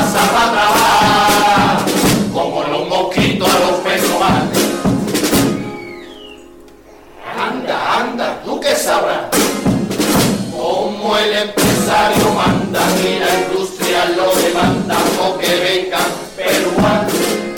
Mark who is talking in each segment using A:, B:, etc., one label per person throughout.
A: casa para trabajar, como los mosquitos a los personajes. Anda, anda, tú que sabrás, como el empresario manda y la industria lo demanda, o que vengan peruanos.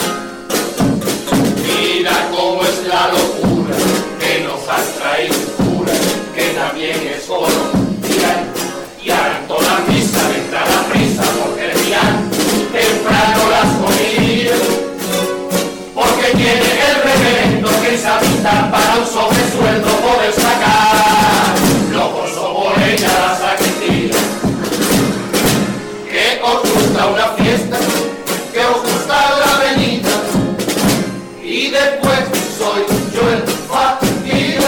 A: Mira cómo es la locura que nos han traído cura, que también es oro. Y harán toda misa de entrar a prisa por terminar temprano las comidas, porque tiene el reverendo que se habita para un sobresueldo poder sacar los bolsos por ella la sacristía. Que os gusta una fiesta, que os gusta la avenida, y después soy yo el fatiga.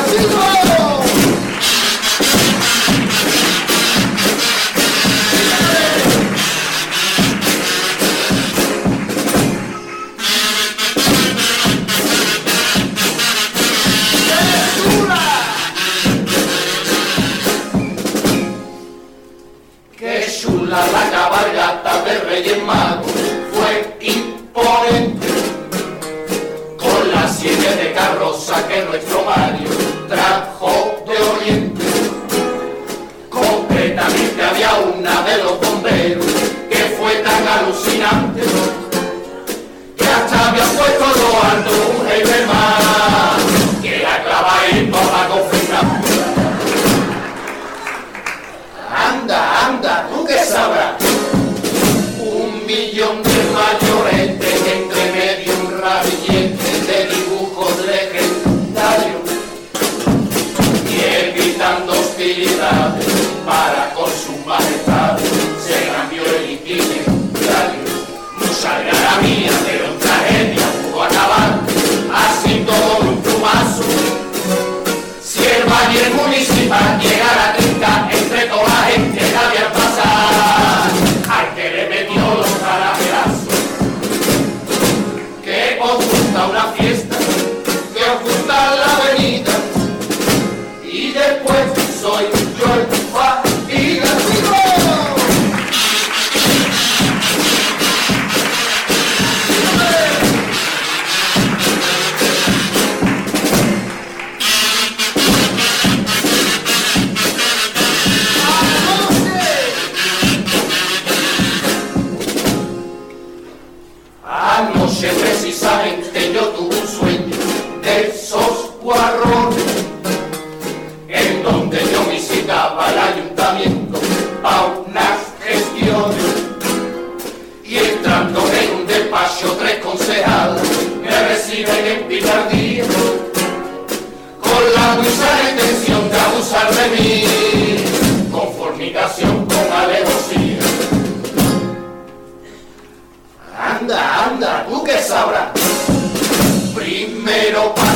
A: Qué chula la cabalgata de Reyes Magos, fue imponente, con las sienes de carroza que nuestro Mario trajo de Oriente. Concretamente había una de los bomberos que fue tan alucinante que hasta había puesto a lo alto un Heiberman que la clava en toda confirmar. Anda, anda, tú que sabrás, 1.000.000 de mayoretes, entre medio un ramillete de dibujos legendarios, y evitando hostilidades para con sus majestades, se cambió el itinerario. Mucha gana mía, pero en tragedia pudo acabar así todo un plumazo. Si el Bayer municipal llegara a trincar entre toda la gente que había pasar, al que le metió los caramelazos. Que os gusta una fiesta, que os gusta la avenida, y después soy yo el fatiga. Anoche precisamente yo tuve un sueño de esos guarrones, en donde yo visitaba el ayuntamiento para unas gestiones, y entrando en un despacho 3 concejales me reciben en picardía con la dulce intención de abusar de mí, con fornicación, con alevosía. Anda, anda, tú que sabrás, primero para